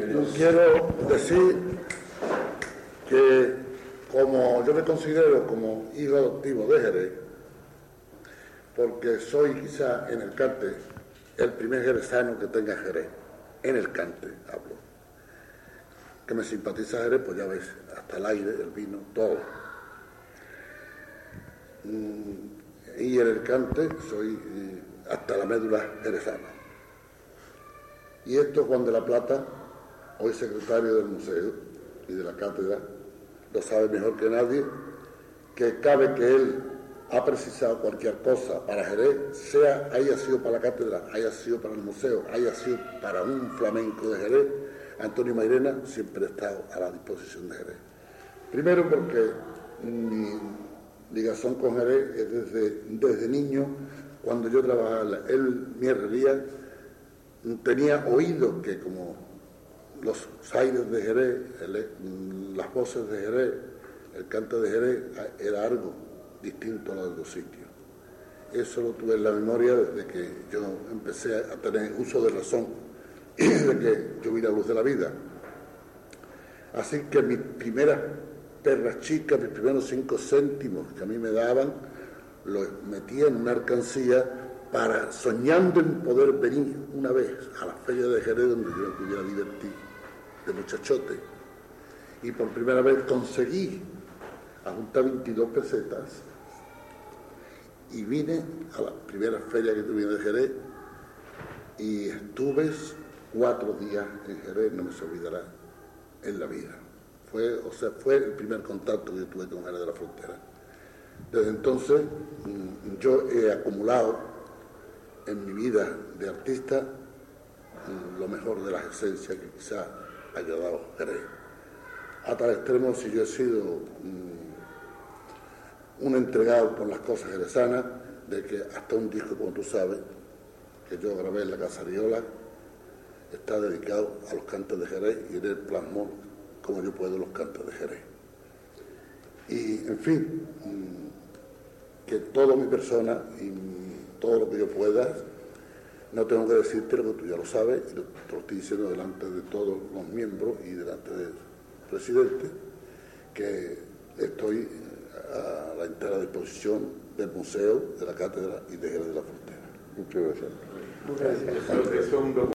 quiero decir que como yo me considero como hijo adoptivo de Jerez, porque soy quizá en el Cante el primer jerezano que tenga Jerez, en el Cante hablo, que me simpatiza Jerez, pues ya ves, hasta el aire, el vino, todo. Y en el Cante soy hasta la médula jerezana. Y esto Juan de la Plata, hoy secretario del museo y de la cátedra, lo sabe mejor que nadie, que cabe que él ha precisado cualquier cosa para Jerez, haya sido para la cátedra, haya sido para el museo, haya sido para un flamenco de Jerez, Antonio Mairena siempre ha estado a la disposición de Jerez. Primero porque mi ligazón con Jerez es desde niño, cuando yo trabajaba en mi herrería, tenía oído que como los aires de Jerez, las voces de Jerez, el canto de Jerez era algo distinto a los de los sitios. Eso lo tuve en la memoria desde que yo empecé a tener uso de razón y desde que yo vi la luz de la vida. Así que mis primeras perras chicas, mis primeros 5 céntimos que a mí me daban, los metía en una alcancía para, soñando en poder venir una vez a la feria de Jerez donde yo me pudiera divertir de muchachote. Y por primera vez conseguí juntar 22 pesetas y vine a la primera feria que tuve de Jerez y estuve 4 días en Jerez, no me se olvidará en la vida. Fue el primer contacto que yo tuve con Jerez de la Frontera. Desde entonces yo he acumulado en mi vida de artista lo mejor de las esencias que quizá haya dado Jerez. A tal extremo, si yo he sido un entregado por las cosas jerezanas, de que hasta un disco, como tú sabes, que yo grabé en la Casa Ariola, está dedicado a los cantos de Jerez y en él plasmó como yo puedo los cantos de Jerez. Y, en fin, que toda mi persona y todo lo que yo pueda, no tengo que decirte lo que tú ya lo sabes, y te lo estoy diciendo delante de todos los miembros y delante del presidente, que estoy a la entera disposición del museo, de la cátedra y de Jerez de la Frontera. Muchas gracias. Muchas gracias.